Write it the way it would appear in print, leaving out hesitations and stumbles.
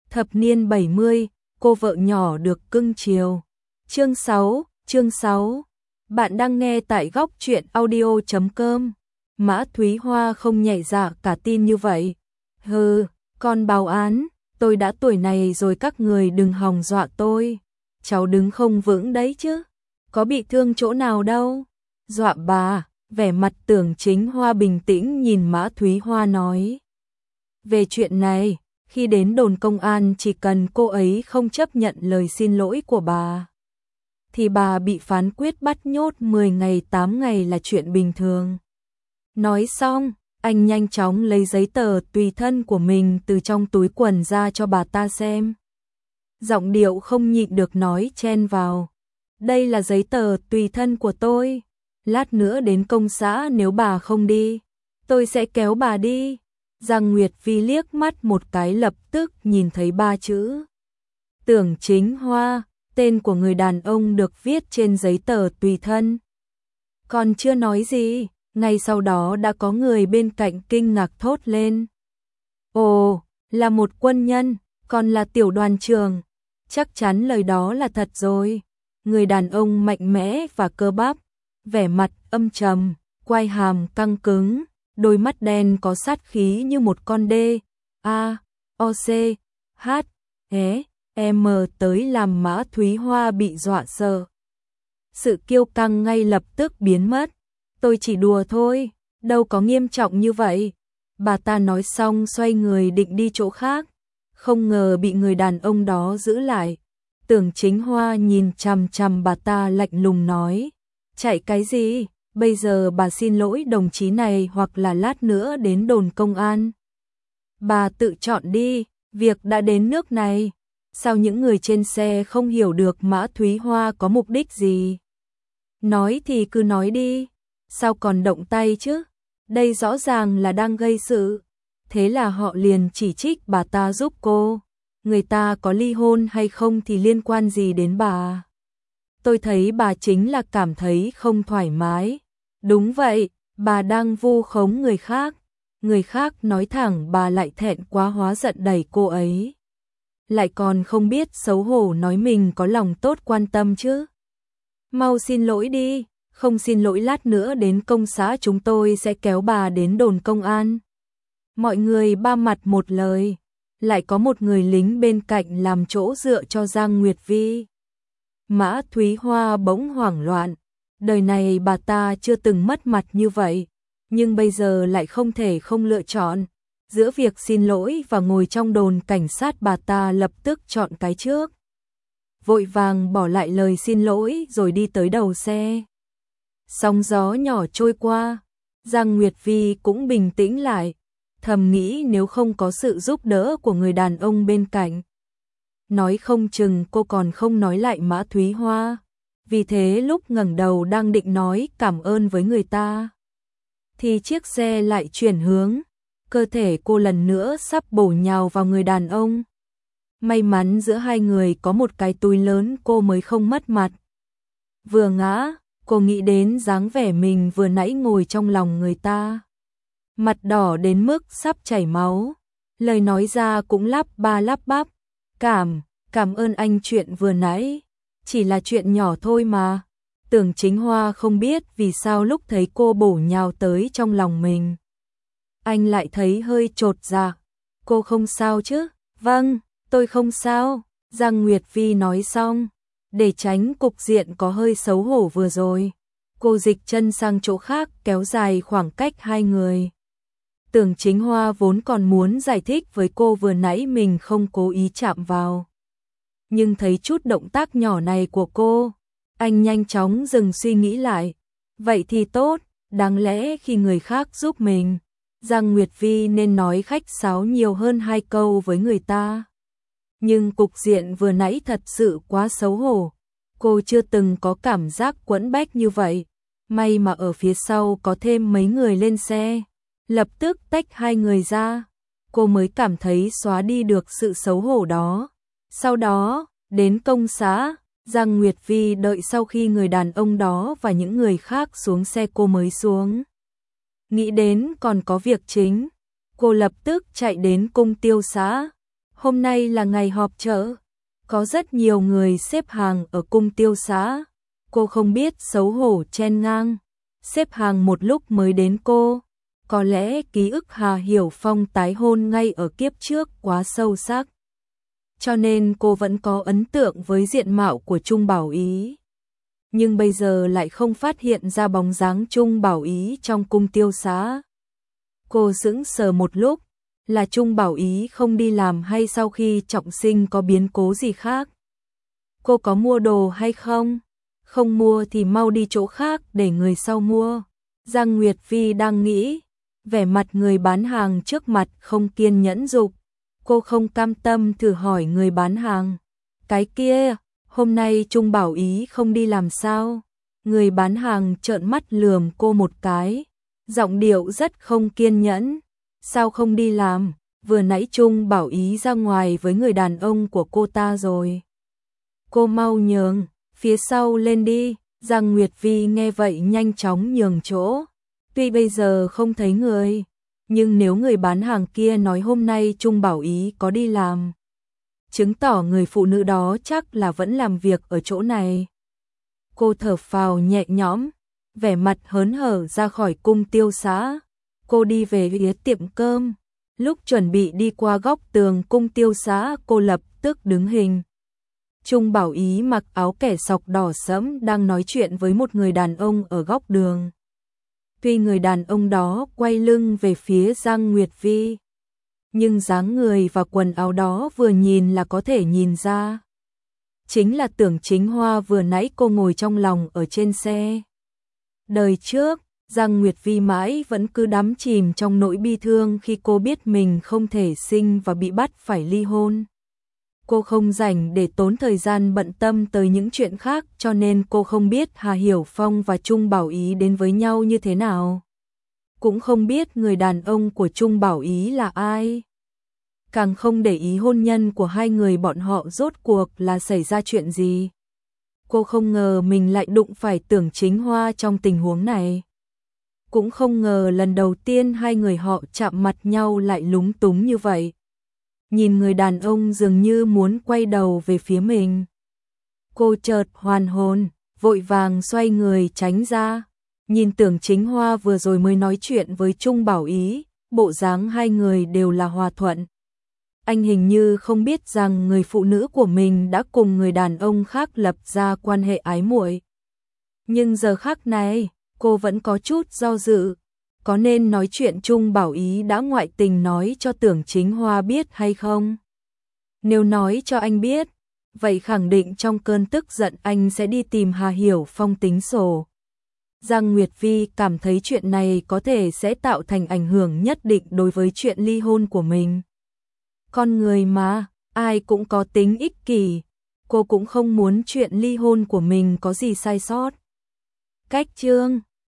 Thập niên 70, cô vợ nhỏ được cưng chiều. Chương 6. Bạn đang nghe tại góc truyện audio.com. Mã Thúy Hoa không nhẹ dạ cả tin như vậy. Hừ, con báo án, tôi đã tuổi này rồi các người đừng hòng dọa tôi. Cháu đứng không vững đấy chứ. Có bị thương chỗ nào đâu. Dọa bà, vẻ mặt Tưởng Chính Hoa bình tĩnh nhìn Mã Thúy Hoa nói. Về chuyện này, khi đến đồn công an chỉ cần cô ấy không chấp nhận lời xin lỗi của bà, thì bà bị phán quyết bắt nhốt 10 ngày 8 ngày là chuyện bình thường. Nói xong, anh nhanh chóng lấy giấy tờ tùy thân của mình từ trong túi quần ra cho bà ta xem. Giọng điệu không nhịn được nói chen vào. Đây là giấy tờ tùy thân của tôi. Lát nữa đến công xã nếu bà không đi, tôi sẽ kéo bà đi. Giang Nguyệt Vi liếc mắt một cái lập tức nhìn thấy 3 chữ. Tưởng Chính Hoa, tên của người đàn ông được viết trên giấy tờ tùy thân. Còn chưa nói gì, ngay sau đó đã có người bên cạnh kinh ngạc thốt lên. Ồ, là một quân nhân, còn là tiểu đoàn trưởng. Chắc chắn lời đó là thật rồi. Người đàn ông mạnh mẽ và cơ bắp, vẻ mặt âm trầm, quai hàm căng cứng, đôi mắt đen có sát khí như một con đê. A-O-C-H-E-M tới làm Mã Thúy Hoa bị dọa sợ. Sự kiêu căng ngay lập tức biến mất. Tôi chỉ đùa thôi, đâu có nghiêm trọng như vậy. Bà ta nói xong xoay người định đi chỗ khác, không ngờ bị người đàn ông đó giữ lại. Tưởng Chính Hoa nhìn chằm chằm bà ta lạnh lùng nói. Chạy cái gì? Bây giờ bà xin lỗi đồng chí này hoặc là lát nữa đến đồn công an. Bà tự chọn đi, việc đã đến nước này. Sao những người trên xe không hiểu được Mã Thúy Hoa có mục đích gì? Nói thì cứ nói đi, sao còn động tay chứ? Đây rõ ràng là đang gây sự. Thế là họ liền chỉ trích bà ta giúp cô. Người ta có ly hôn hay không thì liên quan gì đến bà? Tôi thấy bà chính là cảm thấy không thoải mái. Đúng vậy, bà đang vu khống người khác. Người khác nói thẳng bà lại thẹn quá hóa giận đẩy cô ấy. Lại còn không biết xấu hổ nói mình có lòng tốt quan tâm chứ. Mau xin lỗi đi, không xin lỗi lát nữa đến công xã chúng tôi sẽ kéo bà đến đồn công an. Mọi người ba mặt một lời, lại có một người lính bên cạnh làm chỗ dựa cho Giang Nguyệt Vi. Mã Thúy Hoa bỗng hoảng loạn, đời này bà ta chưa từng mất mặt như vậy, nhưng bây giờ lại không thể không lựa chọn. Giữa việc xin lỗi và ngồi trong đồn cảnh sát bà ta lập tức chọn cái trước. Vội vàng bỏ lại lời xin lỗi rồi đi tới đầu xe. Sóng gió nhỏ trôi qua, Giang Nguyệt Vi cũng bình tĩnh lại, thầm nghĩ nếu không có sự giúp đỡ của người đàn ông bên cạnh, nói không chừng cô còn không nói lại Mã Thúy Hoa. Vì thế lúc ngẩng đầu đang định nói cảm ơn với người ta, thì chiếc xe lại chuyển hướng, cơ thể cô lần nữa sắp bổ nhào vào người đàn ông. May mắn giữa hai người có một cái túi lớn cô mới không mất mặt. Vừa ngã, cô nghĩ đến dáng vẻ mình vừa nãy ngồi trong lòng người ta. Mặt đỏ đến mức sắp chảy máu, lời nói ra cũng lắp ba lắp bắp. Cảm ơn anh chuyện vừa nãy, chỉ là chuyện nhỏ thôi mà. Tưởng Chính Hoa không biết vì sao lúc thấy cô bổ nhào tới trong lòng mình, anh lại thấy hơi chột dạ. Cô không sao chứ? Vâng, tôi không sao, Giang Nguyệt Vi nói xong. Để tránh cục diện có hơi xấu hổ vừa rồi, cô dịch chân sang chỗ khác kéo dài khoảng cách hai người. Tưởng Chính Hoa vốn còn muốn giải thích với cô vừa nãy mình không cố ý chạm vào, nhưng thấy chút động tác nhỏ này của cô, anh nhanh chóng dừng suy nghĩ lại. Vậy thì tốt, đáng lẽ khi người khác giúp mình, Giang Nguyệt Vi nên nói khách sáo nhiều hơn 2 câu với người ta. Nhưng cục diện vừa nãy thật sự quá xấu hổ, cô chưa từng có cảm giác quẫn bách như vậy. May mà ở phía sau có thêm mấy người lên xe, lập tức tách hai người ra, cô mới cảm thấy xóa đi được sự xấu hổ đó. Sau đó, đến công xã, Giang Nguyệt Vi đợi sau khi người đàn ông đó và những người khác xuống xe cô mới xuống. Nghĩ đến còn có việc chính, cô lập tức chạy đến cung tiêu xã, Hôm nay là ngày họp chợ, có rất nhiều người xếp hàng ở cung tiêu xã. Cô không biết xấu hổ chen ngang, xếp hàng một lúc mới đến cô. Có lẽ ký ức Hà Hiểu Phong tái hôn ngay ở kiếp trước quá sâu sắc, cho nên cô vẫn có ấn tượng với diện mạo của Trung Bảo Ý. Nhưng bây giờ lại không phát hiện ra bóng dáng Trung Bảo Ý trong cung tiêu xã. Cô sững sờ một lúc, là Trung Bảo Ý không đi làm hay sau khi trọng sinh có biến cố gì khác? Cô có mua đồ hay không? Không mua thì mau đi chỗ khác để người sau mua. Giang Nguyệt Vi đang nghĩ, vẻ mặt người bán hàng trước mặt không kiên nhẫn dục. Cô không cam tâm thử hỏi người bán hàng. Cái kia, hôm nay Trung Bảo Ý không đi làm sao? Người bán hàng trợn mắt lườm cô một cái, giọng điệu rất không kiên nhẫn. Sao không đi làm? Vừa nãy Trung Bảo Ý ra ngoài với người đàn ông của cô ta rồi. Cô mau nhường, phía sau lên đi. Giang Nguyệt Vi nghe vậy nhanh chóng nhường chỗ. Tuy bây giờ không thấy người, nhưng nếu người bán hàng kia nói hôm nay Trung Bảo Ý có đi làm, chứng tỏ người phụ nữ đó chắc là vẫn làm việc ở chỗ này. Cô thở phào nhẹ nhõm, vẻ mặt hớn hở ra khỏi cung tiêu xã. Cô đi về phía tiệm cơm. Lúc chuẩn bị đi qua góc tường cung tiêu xã, cô lập tức đứng hình. Trung Bảo Ý mặc áo kẻ sọc đỏ sẫm đang nói chuyện với một người đàn ông ở góc đường. Tuy người đàn ông đó quay lưng về phía Giang Nguyệt Vi, nhưng dáng người và quần áo đó vừa nhìn là có thể nhìn ra. Chính là Tưởng Chính Hoa vừa nãy cô ngồi trong lòng ở trên xe. Đời trước, Giang Nguyệt Vi mãi vẫn cứ đắm chìm trong nỗi bi thương khi cô biết mình không thể sinh và bị bắt phải ly hôn. Cô không rảnh để tốn thời gian bận tâm tới những chuyện khác, cho nên cô không biết Hà Hiểu Phong và Trung Bảo Ý đến với nhau như thế nào. Cũng không biết người đàn ông của Trung Bảo Ý là ai. Càng không để ý hôn nhân của hai người bọn họ rốt cuộc là xảy ra chuyện gì. Cô không ngờ mình lại đụng phải Tưởng Chính Hoa trong tình huống này. Cũng không ngờ lần đầu tiên hai người họ chạm mặt nhau lại lúng túng như vậy. Nhìn người đàn ông dường như muốn quay đầu về phía mình. Cô chợt hoàn hồn, vội vàng xoay người tránh ra. Nhìn Tưởng Chính Hoa vừa rồi mới nói chuyện với Trung Bảo Ý, bộ dáng hai người đều là hòa thuận. Anh hình như không biết rằng người phụ nữ của mình đã cùng người đàn ông khác lập ra quan hệ ái muội. Nhưng giờ khắc này, cô vẫn có chút do dự. Có nên nói chuyện Trung Bảo Ý đã ngoại tình nói cho Tưởng Chính Hoa biết hay không? Nếu nói cho anh biết, vậy khẳng định trong cơn tức giận anh sẽ đi tìm Hà Hiểu Phong tính sổ. Giang Nguyệt Vi cảm thấy chuyện này có thể sẽ tạo thành ảnh hưởng nhất định đối với chuyện ly hôn của mình. Con người mà, ai cũng có tính ích kỷ, cô cũng không muốn chuyện ly hôn của mình có gì sai sót. Cách chương